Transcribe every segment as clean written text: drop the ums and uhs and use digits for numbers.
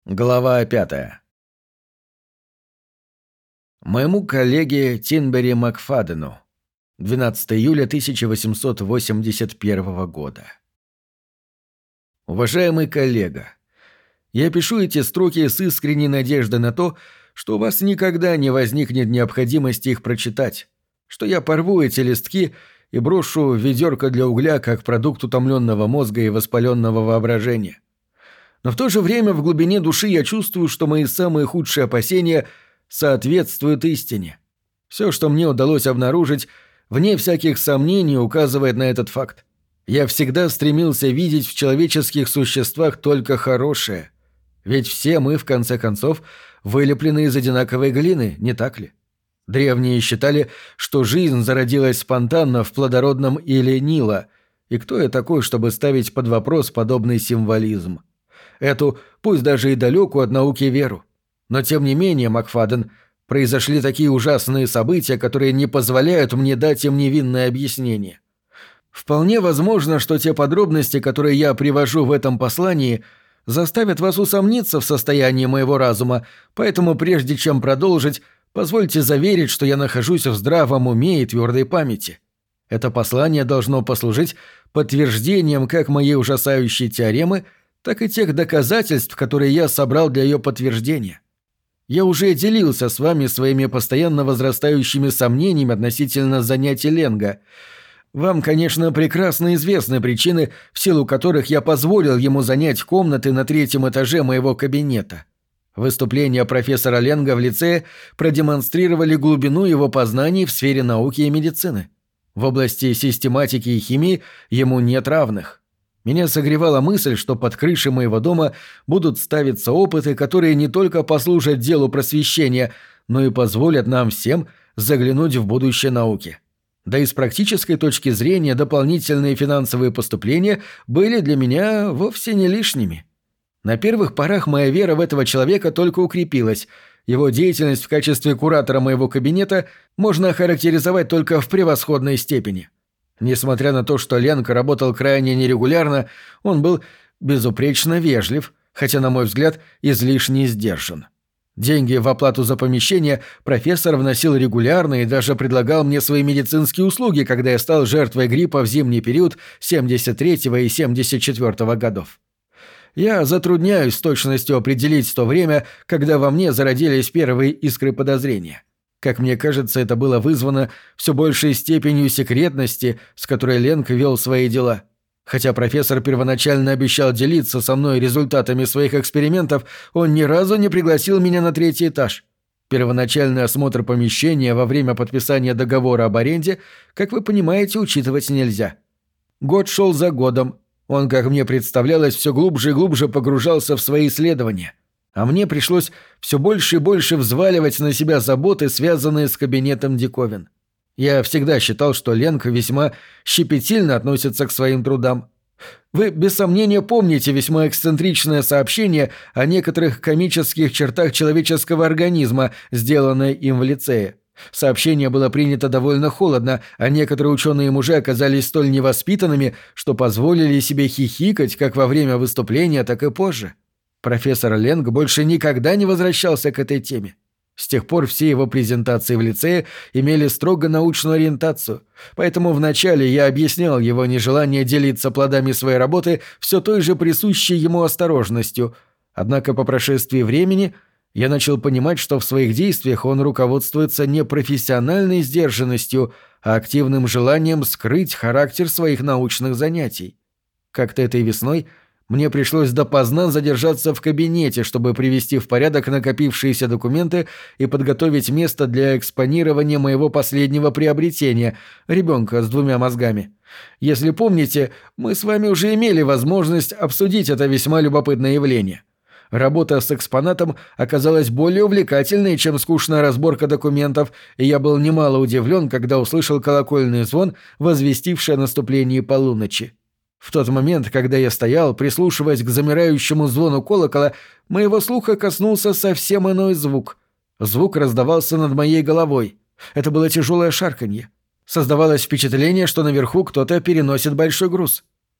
Глава 5. Моему коллеге Тинбери Макфадену. 12 июля 1881 года. Уважаемый коллега, я пишу эти строки с искренней надеждой на то, что у вас никогда не возникнет необходимости их прочитать, что я порву эти листки и брошу в ведерко для угля как продукт утомленного мозга и воспаленного воображения. Но в то же время в глубине души я чувствую, что мои самые худшие опасения соответствуют истине. Все, что мне удалось обнаружить, вне всяких сомнений указывает на этот факт. Я всегда стремился видеть в человеческих существах только хорошее. Ведь все мы, в конце концов, вылеплены из одинаковой глины, не так ли? Древние считали, что жизнь зародилась спонтанно в плодородном иле Нила, и кто я такой, чтобы ставить под вопрос подобный символизм? Эту, пусть даже и далекую от науки, веру. Но тем не менее, Макфаден, произошли такие ужасные события, которые не позволяют мне дать им невинное объяснение. Вполне возможно, что те подробности, которые я привожу в этом послании, заставят вас усомниться в состоянии моего разума, поэтому прежде чем продолжить, позвольте заверить, что я нахожусь в здравом уме и твердой памяти. Это послание должно послужить подтверждением как моей ужасающей теоремы, так и тех доказательств, которые я собрал для ее подтверждения. Я уже делился с вами своими постоянно возрастающими сомнениями относительно занятий Ленга. Вам, конечно, прекрасно известны причины, в силу которых я позволил ему занять комнаты на 3-м этаже моего кабинета. Выступления профессора Ленга в лицее продемонстрировали глубину его познаний в сфере науки и медицины. В области систематики и химии ему нет равных. Меня согревала мысль, что под крышей моего дома будут ставиться опыты, которые не только послужат делу просвещения, но и позволят нам всем заглянуть в будущее науки. Да и с практической точки зрения дополнительные финансовые поступления были для меня вовсе не лишними. На первых порах моя вера в этого человека только укрепилась. Его деятельность в качестве куратора моего кабинета можно охарактеризовать только в превосходной степени. Несмотря на то, что Ленг работал крайне нерегулярно, он был безупречно вежлив, хотя, на мой взгляд, излишне сдержан. Деньги в оплату за помещение профессор вносил регулярно и даже предлагал мне свои медицинские услуги, когда я стал жертвой гриппа в зимний период 73-го и 74-го годов. Я затрудняюсь с точностью определить то время, когда во мне зародились первые искры подозрения. Как мне кажется, это было вызвано все большей степенью секретности, с которой Ленг вел свои дела. Хотя профессор первоначально обещал делиться со мной результатами своих экспериментов, он ни разу не пригласил меня на 3-й этаж. Первоначальный осмотр помещения во время подписания договора об аренде, как вы понимаете, учитывать нельзя. Год шел за годом. Он, как мне представлялось, все глубже и глубже погружался в свои исследования. А мне пришлось все больше и больше взваливать на себя заботы, связанные с кабинетом диковин. Я всегда считал, что Ленг весьма щепетильно относится к своим трудам. Вы, без сомнения, помните весьма эксцентричное сообщение о некоторых комических чертах человеческого организма, сделанное им в лицее. Сообщение было принято довольно холодно, а некоторые ученые-мужи оказались столь невоспитанными, что позволили себе хихикать как во время выступления, так и позже. Профессор Ленг больше никогда не возвращался к этой теме. С тех пор все его презентации в лицее имели строго научную ориентацию, поэтому вначале я объяснял его нежелание делиться плодами своей работы все той же присущей ему осторожностью, однако по прошествии времени я начал понимать, что в своих действиях он руководствуется не профессиональной сдержанностью, а активным желанием скрыть характер своих научных занятий. Как-то этой весной мне пришлось допоздна задержаться в кабинете, чтобы привести в порядок накопившиеся документы и подготовить место для экспонирования моего последнего приобретения – ребенка с 2 мозгами. Если помните, мы с вами уже имели возможность обсудить это весьма любопытное явление. Работа с экспонатом оказалась более увлекательной, чем скучная разборка документов, и я был немало удивлен, когда услышал колокольный звон, возвестивший о наступлении полуночи. В тот момент, когда я стоял, прислушиваясь к замирающему звону колокола, моего слуха коснулся совсем иной звук. Звук раздавался над моей головой. Это было тяжелое шарканье. Создавалось впечатление, что наверху кто-то переносит большой груз.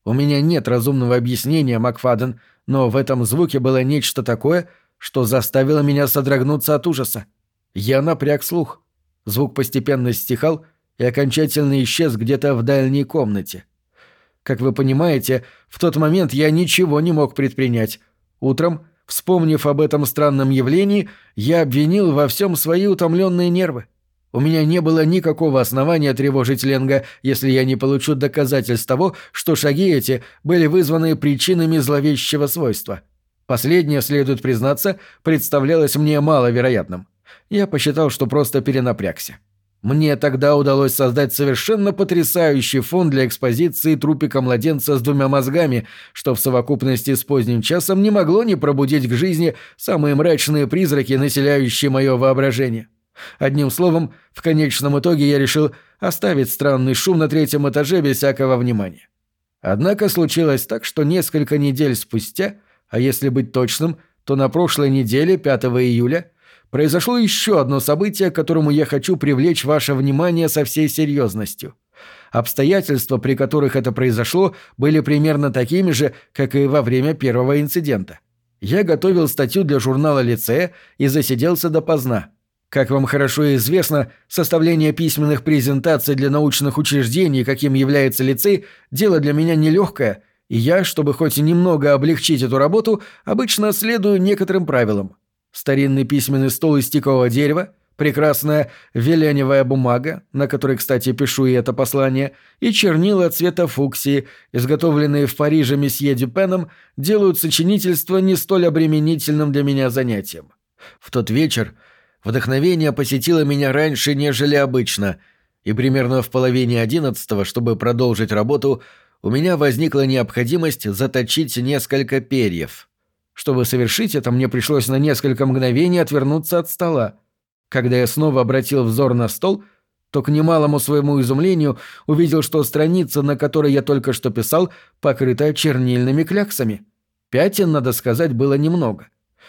У меня нет разумного объяснения, Макфаден, но в этом звуке было нечто такое, что заставило меня содрогнуться от ужаса. Я напряг слух. Звук постепенно стихал и окончательно исчез где-то в дальней комнате. Как вы понимаете, в тот момент я ничего не мог предпринять. Утром, вспомнив об этом странном явлении, я обвинил во всем свои утомленные нервы. У меня не было никакого основания тревожить Ленга, если я не получу доказательств того, что шаги эти были вызваны причинами зловещего свойства. Последнее, следует признаться, представлялось мне маловероятным. Я посчитал, что просто перенапрягся. Мне тогда удалось создать совершенно потрясающий фон для экспозиции трупика младенца с двумя мозгами, что в совокупности с поздним часом не могло не пробудить к жизни самые мрачные призраки, населяющие мое воображение. Одним словом, в конечном итоге я решил оставить странный шум на 3-м этаже без всякого внимания. Однако случилось так, что несколько недель спустя, а если быть точным, то на прошлой неделе, 5 июля, произошло еще одно событие, к которому я хочу привлечь ваше внимание со всей серьезностью. Обстоятельства, при которых это произошло, были примерно такими же, как и во время первого инцидента. Я готовил статью для журнала «Лицея» и засиделся допоздна. Как вам хорошо известно, составление письменных презентаций для научных учреждений, каким является лицей, дело для меня нелегкое, и я, чтобы хоть немного облегчить эту работу, обычно следую некоторым правилам. Старинный письменный стол из тикового дерева, прекрасная веленевая бумага, на которой, кстати, пишу и это послание, и чернила цвета фуксии, изготовленные в Париже месье Дюпеном, делают сочинительство не столь обременительным для меня занятием. В тот вечер вдохновение посетило меня раньше, нежели обычно, и примерно в половине 11, чтобы продолжить работу, у меня возникла необходимость заточить несколько перьев. Чтобы совершить это, мне пришлось на несколько мгновений отвернуться от стола. Когда я снова обратил взор на стол, то к немалому своему изумлению увидел, что страница, на которой я только что писал, покрыта чернильными кляксами. Пятен, надо сказать, было немного.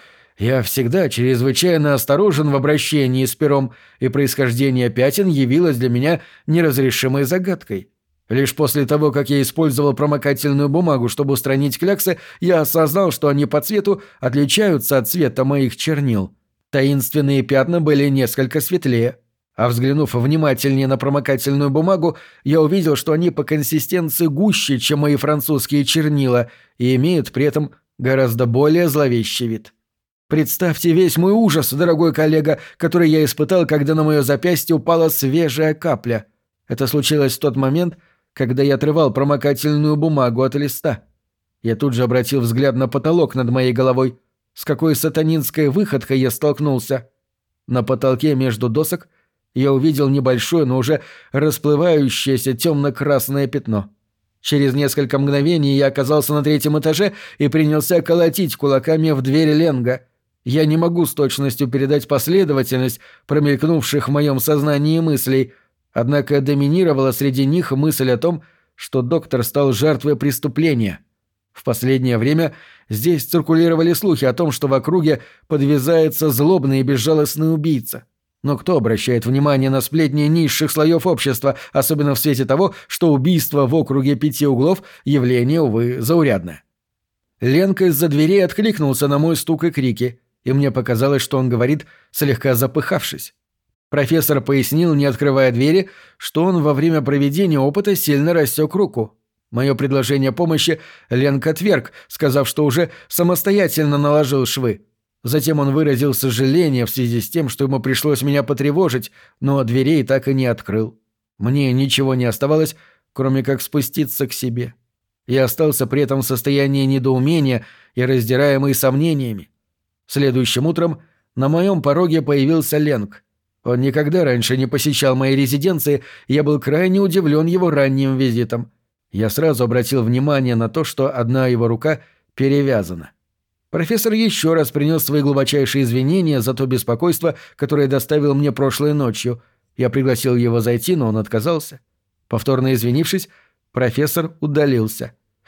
Я всегда чрезвычайно осторожен в обращении с пером, и происхождение пятен явилось для меня неразрешимой загадкой. Лишь после того, как я использовал промокательную бумагу, чтобы устранить кляксы, я осознал, что они по цвету отличаются от цвета моих чернил. Таинственные пятна были несколько светлее. А взглянув внимательнее на промокательную бумагу, я увидел, что они по консистенции гуще, чем мои французские чернила, и имеют при этом гораздо более зловещий вид. Представьте весь мой ужас, дорогой коллега, который я испытал, когда на мое запястье упала свежая капля. Это случилось в тот момент, когда я отрывал промокательную бумагу от листа. Я тут же обратил взгляд на потолок над моей головой. С какой сатанинской выходкой я столкнулся. На потолке между досок я увидел небольшое, но уже расплывающееся темно-красное пятно. Через несколько мгновений я оказался на 3-м этаже и принялся колотить кулаками в дверь Ленга. Я не могу с точностью передать последовательность промелькнувших в моем сознании мыслей, однако доминировала среди них мысль о том, что доктор стал жертвой преступления. В последнее время здесь циркулировали слухи о том, что в округе подвязается злобный и безжалостный убийца. Но кто обращает внимание на сплетни низших слоев общества, особенно в свете того, что убийство в округе 5 углов – явление, увы, заурядное? Ленк из-за дверей откликнулся на мой стук и крики, и мне показалось, что он говорит, слегка запыхавшись. Профессор пояснил, не открывая двери, что он во время проведения опыта сильно рассек руку. Мое предложение помощи Ленк отверг, сказав, что уже самостоятельно наложил швы. Затем он выразил сожаление в связи с тем, что ему пришлось меня потревожить, но дверей так и не открыл. Мне ничего не оставалось, кроме как спуститься к себе. Я остался при этом в состоянии недоумения и раздираемый сомнениями. Следующим утром на моем пороге появился Ленк. Он никогда раньше не посещал моей резиденции, и я был крайне удивлен его ранним визитом. Я сразу обратил внимание на то, что одна его рука перевязана. Профессор еще раз принес свои глубочайшие извинения за то беспокойство, которое доставил мне прошлой ночью. Я пригласил его зайти, но он отказался. Повторно извинившись, профессор удалился.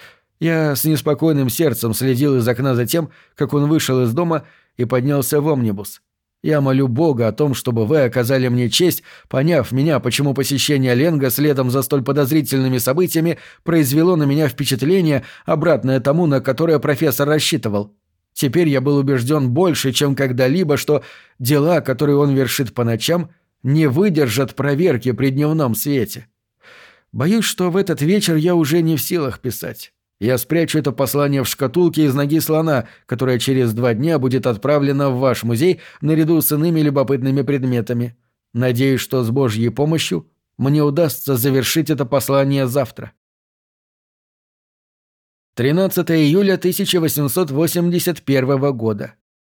Я с неспокойным сердцем следил из окна за тем, как он вышел из дома и поднялся в омнибус. Я молю Бога о том, чтобы вы оказали мне честь, поняв меня, почему посещение Ленга следом за столь подозрительными событиями произвело на меня впечатление, обратное тому, на которое профессор рассчитывал. Теперь я был убежден больше, чем когда-либо, что дела, которые он вершит по ночам, не выдержат проверки при дневном свете. Боюсь, что в этот вечер я уже не в силах писать. Я спрячу это послание в шкатулке из ноги слона, которая через 2 дня будет отправлена в ваш музей наряду с иными любопытными предметами. Надеюсь, что с Божьей помощью мне удастся завершить это послание завтра. 13 июля 1881 года.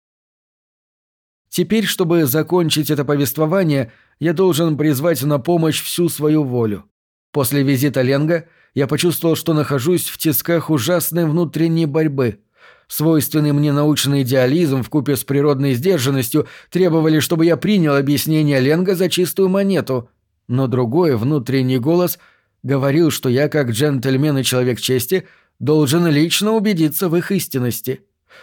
Теперь, чтобы закончить это повествование, я должен призвать на помощь всю свою волю. После визита Ленга я почувствовал, что нахожусь в тисках ужасной внутренней борьбы. Свойственный мне научный идеализм вкупе с природной сдержанностью требовали, чтобы я принял объяснение Ленга за чистую монету, но другой внутренний голос говорил, что я, как джентльмен и человек чести, должен лично убедиться в их истинности.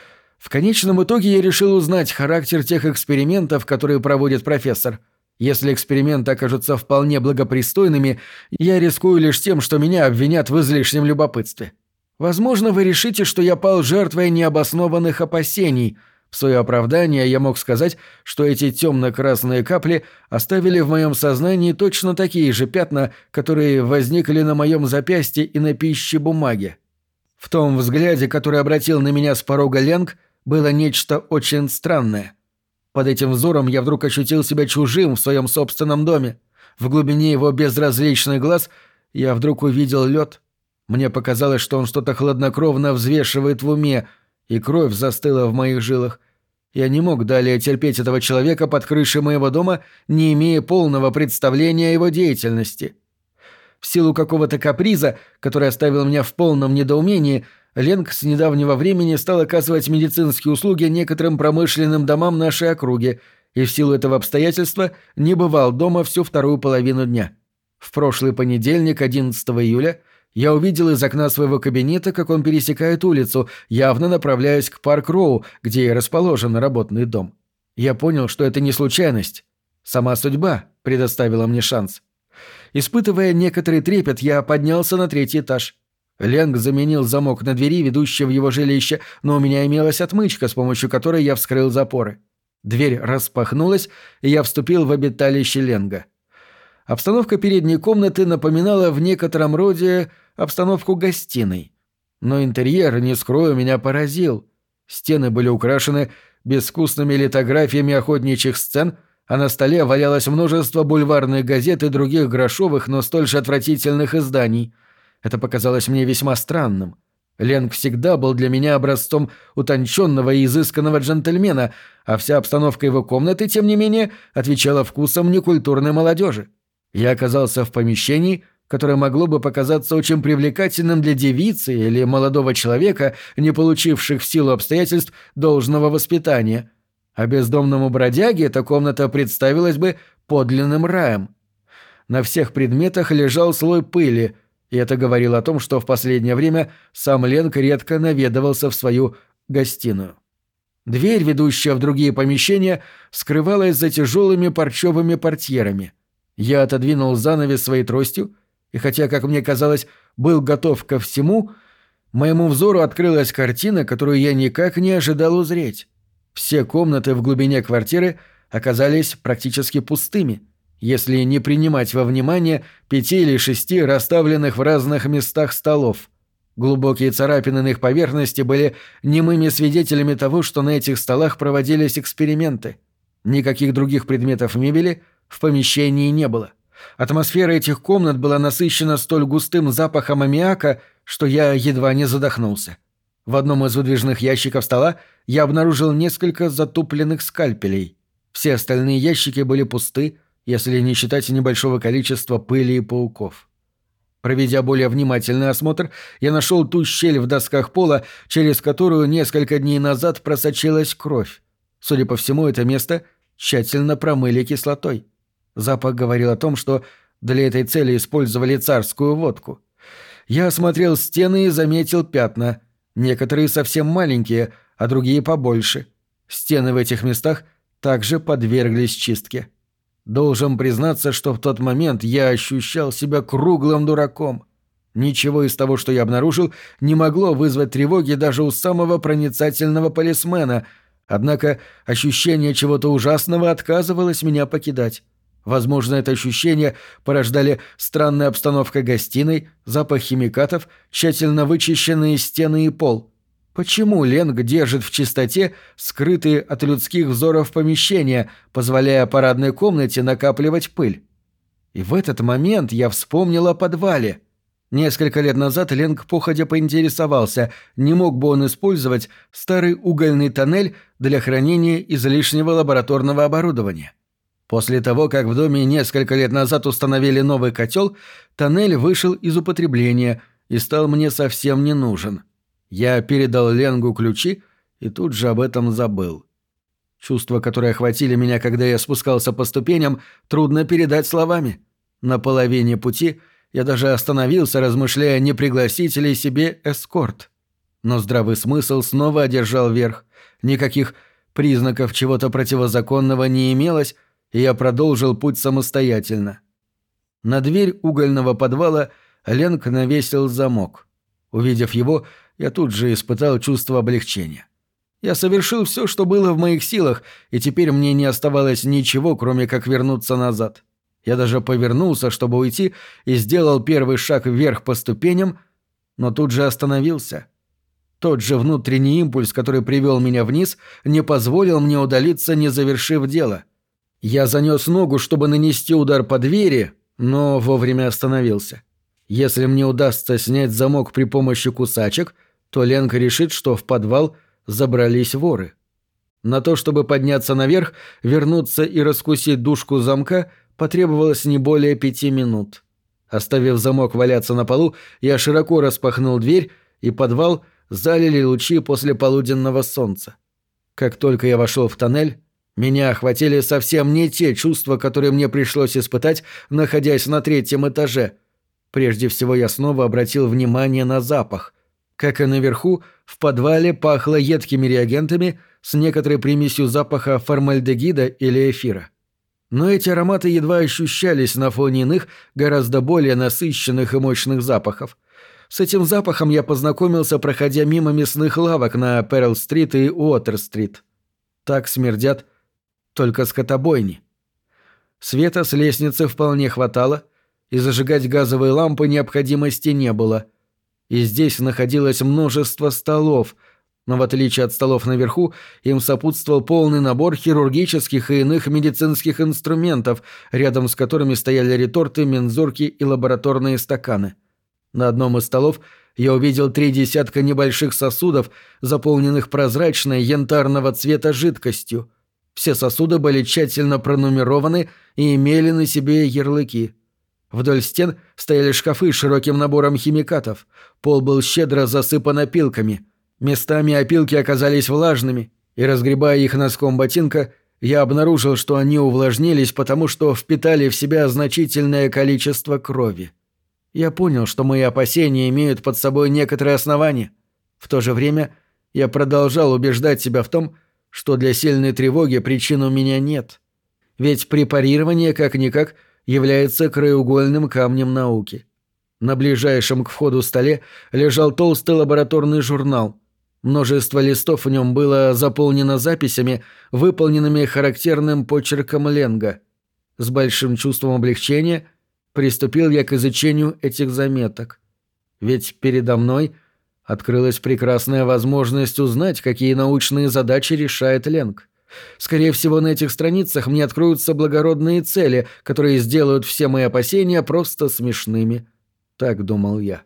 В конечном итоге я решил узнать характер тех экспериментов, которые проводит профессор. Если эксперименты окажутся вполне благопристойными, я рискую лишь тем, что меня обвинят в излишнем любопытстве. Возможно, вы решите, что я пал жертвой необоснованных опасений. В свое оправдание я мог сказать, что эти темно-красные капли оставили в моем сознании точно такие же пятна, которые возникли на моем запястье и на пищебумаге. В том взгляде, который обратил на меня с порога Ленг, было нечто очень странное. Под этим взором я вдруг ощутил себя чужим в своем собственном доме. В глубине его безразличных глаз я вдруг увидел лед. Мне показалось, что он что-то хладнокровно взвешивает в уме, и кровь застыла в моих жилах. Я не мог далее терпеть этого человека под крышей моего дома, не имея полного представления о его деятельности. В силу какого-то каприза, который оставил меня в полном недоумении, Ленг с недавнего времени стал оказывать медицинские услуги некоторым промышленным домам нашей округи, и в силу этого обстоятельства не бывал дома всю вторую половину дня. В прошлый понедельник, 11 июля, я увидел из окна своего кабинета, как он пересекает улицу, явно направляясь к Парк-Роу, где и расположен работный дом. Я понял, что это не случайность. Сама судьба предоставила мне шанс. Испытывая некоторый трепет, я поднялся на 3-й этаж. Ленг заменил замок на двери, ведущей в его жилище, но у меня имелась отмычка, с помощью которой я вскрыл запоры. Дверь распахнулась, и я вступил в обиталище Ленга. Обстановка передней комнаты напоминала в некотором роде обстановку гостиной. Но интерьер, не скрою, меня поразил. Стены были украшены безвкусными литографиями охотничьих сцен, а на столе валялось множество бульварных газет и других грошовых, но столь же отвратительных изданий. Это показалось мне весьма странным. Ленг всегда был для меня образцом утонченного и изысканного джентльмена, а вся обстановка его комнаты, тем не менее, отвечала вкусам некультурной молодежи. Я оказался в помещении, которое могло бы показаться очень привлекательным для девицы или молодого человека, не получивших в силу обстоятельств должного воспитания. А бездомному бродяге эта комната представилась бы подлинным раем. На всех предметах лежал слой пыли, и это говорило о том, что в последнее время сам Ленг редко наведывался в свою гостиную. Дверь, ведущая в другие помещения, скрывалась за тяжелыми парчевыми портьерами. Я отодвинул занавес своей тростью, и хотя, как мне казалось, был готов ко всему, моему взору открылась картина, которую я никак не ожидал узреть. Все комнаты в глубине квартиры оказались практически пустыми, если не принимать во внимание 5 или 6 расставленных в разных местах столов. Глубокие царапины на их поверхности были немыми свидетелями того, что на этих столах проводились эксперименты. Никаких других предметов мебели в помещении не было. Атмосфера этих комнат была насыщена столь густым запахом аммиака, что я едва не задохнулся. В одном из выдвижных ящиков стола я обнаружил несколько затупленных скальпелей. Все остальные ящики были пусты, если не считать небольшого количества пыли и пауков. Проведя более внимательный осмотр, я нашел ту щель в досках пола, через которую несколько дней назад просочилась кровь. Судя по всему, это место тщательно промыли кислотой. Запах говорил о том, что для этой цели использовали царскую водку. Я осмотрел стены и заметил пятна. Некоторые совсем маленькие, а другие побольше. Стены в этих местах также подверглись чистке. Должен признаться, что в тот момент я ощущал себя круглым дураком. Ничего из того, что я обнаружил, не могло вызвать тревоги даже у самого проницательного полисмена, однако ощущение чего-то ужасного отказывалось меня покидать. Возможно, это ощущение порождали странная обстановка гостиной, запах химикатов, тщательно вычищенные стены и пол. Почему Ленг держит в чистоте скрытые от людских взоров помещения, позволяя парадной комнате накапливать пыль? И в этот момент я вспомнил о подвале. Несколько лет назад Ленг походя поинтересовался, не мог бы он использовать старый угольный тоннель для хранения излишнего лабораторного оборудования. После того, как в доме несколько лет назад установили новый котел, тоннель вышел из употребления и стал мне совсем не нужен. Я передал Ленгу ключи и тут же об этом забыл. Чувства, которые охватили меня, когда я спускался по ступеням, трудно передать словами. На половине пути я даже остановился, размышляя, не пригласить ли себе эскорт. Но здравый смысл снова одержал верх. Никаких признаков чего-то противозаконного не имелось, и я продолжил путь самостоятельно. На дверь угольного подвала Ленг навесил замок. Увидев его, я тут же испытал чувство облегчения. Я совершил все, что было в моих силах, и теперь мне не оставалось ничего, кроме как вернуться назад. Я даже повернулся, чтобы уйти, и сделал первый шаг вверх по ступеням, но тут же остановился. Тот же внутренний импульс, который привел меня вниз, не позволил мне удалиться, не завершив дело. Я занес ногу, чтобы нанести удар по двери, но вовремя остановился. Если мне удастся снять замок при помощи кусачек, то Ленг решит, что в подвал забрались воры. На то, чтобы подняться наверх, вернуться и раскусить дужку замка, потребовалось не более 5 минут. Оставив замок валяться на полу, я широко распахнул дверь, и подвал залили лучи послеполуденного солнца. Как только я вошел в тоннель, меня охватили совсем не те чувства, которые мне пришлось испытать, находясь на 3-м этаже. Прежде всего я снова обратил внимание на запах. Как и наверху, в подвале пахло едкими реагентами с некоторой примесью запаха формальдегида или эфира. Но эти ароматы едва ощущались на фоне иных, гораздо более насыщенных и мощных запахов. С этим запахом я познакомился, проходя мимо мясных лавок на Перл-стрит и Уотер-стрит. Так смердят только скотобойни. Света с лестницы вполне хватало, и зажигать газовые лампы необходимости не было. И здесь находилось множество столов, но в отличие от столов наверху, им сопутствовал полный набор хирургических и иных медицинских инструментов, рядом с которыми стояли реторты, мензурки и лабораторные стаканы. На одном из столов я увидел 3 десятка небольших сосудов, заполненных прозрачной янтарного цвета жидкостью. Все сосуды были тщательно пронумерованы и имели на себе ярлыки. Вдоль стен стояли шкафы с широким набором химикатов. Пол был щедро засыпан опилками. Местами опилки оказались влажными, и, разгребая их носком ботинка, я обнаружил, что они увлажнились, потому что впитали в себя значительное количество крови. Я понял, что мои опасения имеют под собой некоторые основания. В то же время я продолжал убеждать себя в том, что для сильной тревоги причин у меня нет. Ведь препарирование, как-никак, является краеугольным камнем науки. На ближайшем к входу столе лежал толстый лабораторный журнал. Множество листов в нем было заполнено записями, выполненными характерным почерком Ленга. С большим чувством облегчения приступил я к изучению этих заметок. Ведь передо мной открылась прекрасная возможность узнать, какие научные задачи решает Ленг. Скорее всего, на этих страницах мне откроются благородные цели, которые сделают все мои опасения просто смешными. Так думал я.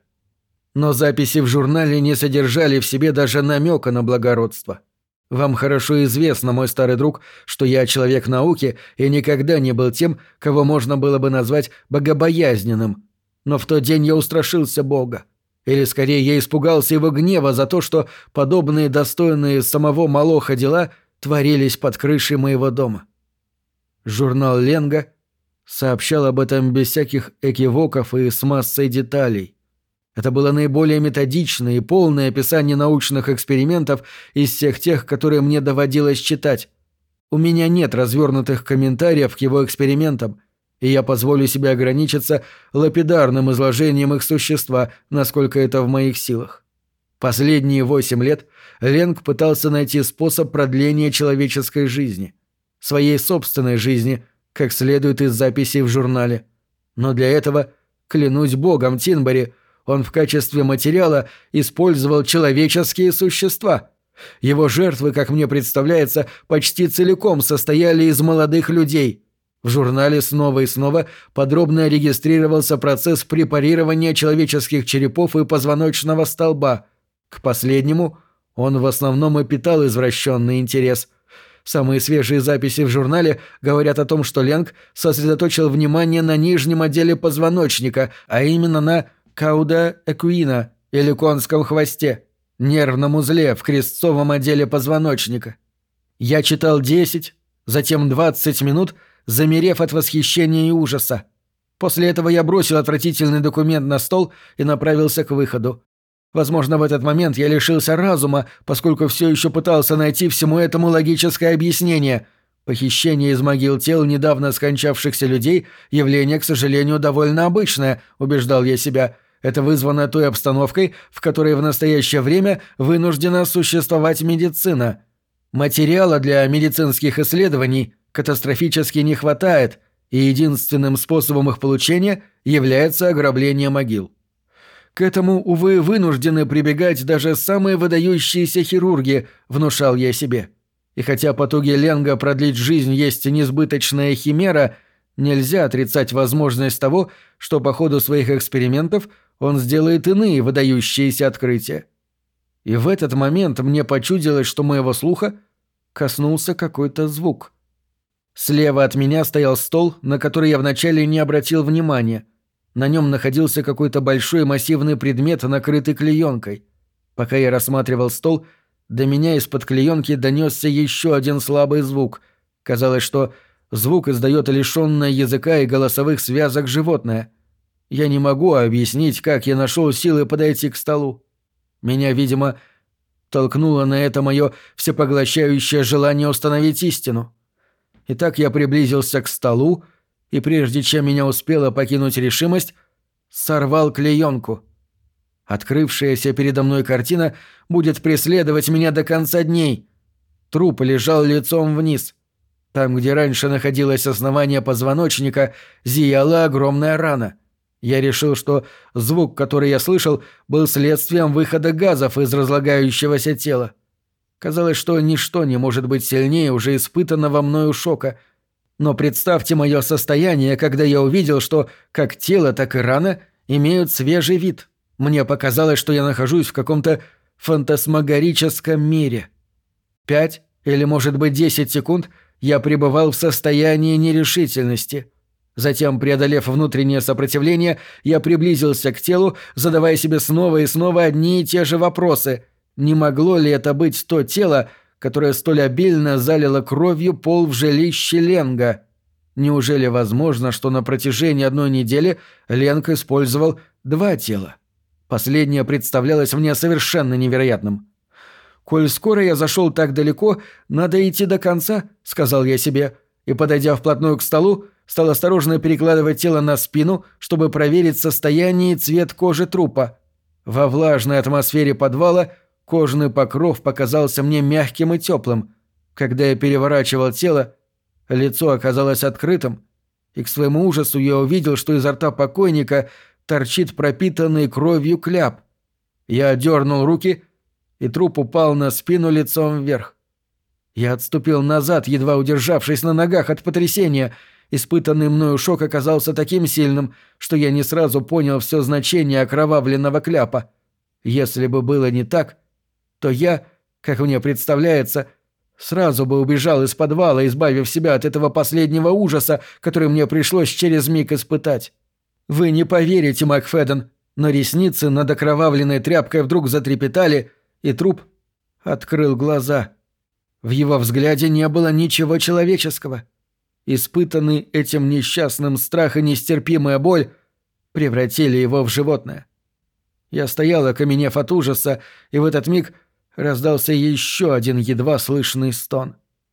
Но записи в журнале не содержали в себе даже намека на благородство. Вам хорошо известно, мой старый друг, что я человек науки и никогда не был тем, кого можно было бы назвать богобоязненным. Но в тот день я устрашился Бога. Или, скорее, я испугался его гнева за то, что подобные достойные самого Молоха дела творились под крышей моего дома. Журнал Ленга сообщал об этом без всяких экивоков и с массой деталей. Это было наиболее методичное и полное описание научных экспериментов из всех тех, которые мне доводилось читать. У меня нет развернутых комментариев к его экспериментам, и я позволю себе ограничиться лапидарным изложением их существа, насколько это в моих силах. Последние 8 лет Ленг пытался найти способ продления человеческой жизни, своей собственной жизни, как следует из записей в журнале. Но для этого, клянусь богом, Тинбери, он в качестве материала использовал человеческие существа. Его жертвы, как мне представляется, почти целиком состояли из молодых людей. В журнале снова и снова подробно регистрировался процесс препарирования человеческих черепов и позвоночного столба. К последнему он в основном и питал извращенный интерес. Самые свежие записи в журнале говорят о том, что Ленг сосредоточил внимание на нижнем отделе позвоночника, а именно на кауда экуина, или конском хвосте, нервном узле в крестцовом отделе позвоночника. Я читал 10, затем 20 минут, замерев от восхищения и ужаса. После этого я бросил отвратительный документ на стол и направился к выходу. Возможно, в этот момент я лишился разума, поскольку все еще пытался найти всему этому логическое объяснение. Похищение из могил тел недавно скончавшихся людей – явление, к сожалению, довольно обычное, убеждал я себя. Это вызвано той обстановкой, в которой в настоящее время вынуждена существовать медицина. Материала для медицинских исследований катастрофически не хватает, и единственным способом их получения является ограбление могил. К этому, увы, вынуждены прибегать даже самые выдающиеся хирурги, внушал я себе. И хотя потуги Ленга продлить жизнь есть несбыточная химера, нельзя отрицать возможность того, что по ходу своих экспериментов он сделает иные выдающиеся открытия. И в этот момент мне почудилось, что моего слуха коснулся какой-то звук. Слева от меня стоял стол, на который я вначале не обратил внимания. На нем находился какой-то большой массивный предмет, накрытый клеенкой. Пока я рассматривал стол, до меня из-под клеенки донесся еще один слабый звук. Казалось, что звук издает лишенное языка и голосовых связок животное. Я не могу объяснить, как я нашел силы подойти к столу. Меня, видимо, толкнуло на это мое всепоглощающее желание установить истину. Итак, я приблизился к столу, и прежде чем меня успела покинуть решимость, сорвал клеенку. Открывшаяся передо мной картина будет преследовать меня до конца дней. Труп лежал лицом вниз. Там, где раньше находилось основание позвоночника, зияла огромная рана. Я решил, что звук, который я слышал, был следствием выхода газов из разлагающегося тела. Казалось, что ничто не может быть сильнее уже испытанного мною шока. Но представьте мое состояние, когда я увидел, что как тело, так и рана имеют свежий вид. Мне показалось, что я нахожусь в каком-то фантасмагорическом мире. 5 или, может быть, 10 секунд я пребывал в состоянии нерешительности. Затем, преодолев внутреннее сопротивление, я приблизился к телу, задавая себе снова и снова одни и те же вопросы. Не могло ли это быть то тело, которое столь обильно залило кровью пол в жилище Ленга? Неужели возможно, что на протяжении 1 недели Ленг использовал 2 тела? Последнее представлялось мне совершенно невероятным. «Коль скоро я зашел так далеко, надо идти до конца», — сказал я себе, и, подойдя вплотную к столу, стал осторожно перекладывать тело на спину, чтобы проверить состояние и цвет кожи трупа. Во влажной атмосфере подвала кожный покров показался мне мягким и теплым. Когда я переворачивал тело, лицо оказалось открытым, и к своему ужасу я увидел, что изо рта покойника торчит пропитанный кровью кляп. Я отдернул руки, и труп упал на спину лицом вверх. Я отступил назад, едва удержавшись на ногах от потрясения. Испытанный мною шок оказался таким сильным, что я не сразу понял все значение окровавленного кляпа. Если бы было не так, то я, как мне представляется, сразу бы убежал из подвала, избавив себя от этого последнего ужаса, который мне пришлось через миг испытать. Вы не поверите, Макфеден, но ресницы над окровавленной тряпкой вдруг затрепетали, и труп открыл глаза. В его взгляде не было ничего человеческого. Испытанный этим несчастным страх и нестерпимая боль превратили его в животное. Я стоял, окаменев от ужаса, и в этот миг раздался еще один едва слышный стон.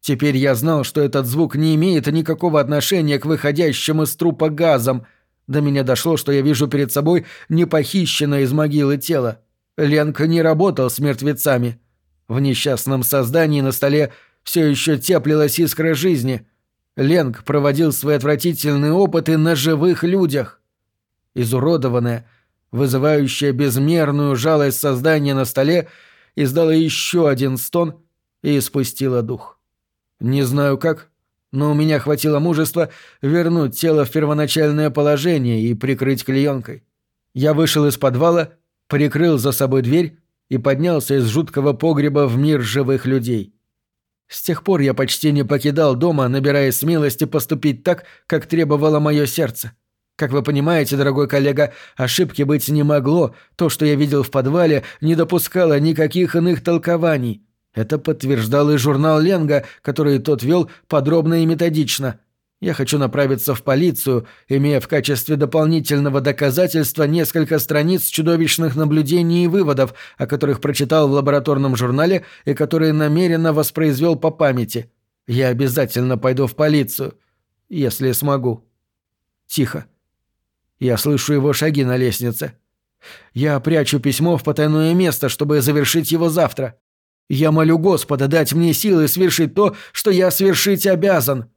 Теперь я знал, что этот звук не имеет никакого отношения к выходящим из трупа газам. До меня дошло, что я вижу перед собой не похищенное из могилы тело. Ленг не работал с мертвецами. В несчастном создании на столе все еще теплилась искра жизни. Ленг проводил свои отвратительные опыты на живых людях. Изуродованное, вызывающее безмерную жалость создание на столе, издало еще один стон и испустило дух. Не знаю как, но у меня хватило мужества вернуть тело в первоначальное положение и прикрыть клеенкой. Я вышел из подвала, прикрыл за собой дверь и поднялся из жуткого погреба в мир живых людей. С тех пор я почти не покидал дома, набираясь смелости поступить так, как требовало мое сердце. Как вы понимаете, дорогой коллега, ошибки быть не могло, то, что я видел в подвале, не допускало никаких иных толкований. Это подтверждал и журнал Ленга, который тот вел подробно и методично. Я хочу направиться в полицию, имея в качестве дополнительного доказательства несколько страниц чудовищных наблюдений и выводов, о которых прочитал в лабораторном журнале и которые намеренно воспроизвел по памяти. Я обязательно пойду в полицию, если смогу. Тихо. Я слышу его шаги на лестнице. Я прячу письмо в потайное место, чтобы завершить его завтра. Я молю Господа дать мне силы свершить то, что я свершить обязан.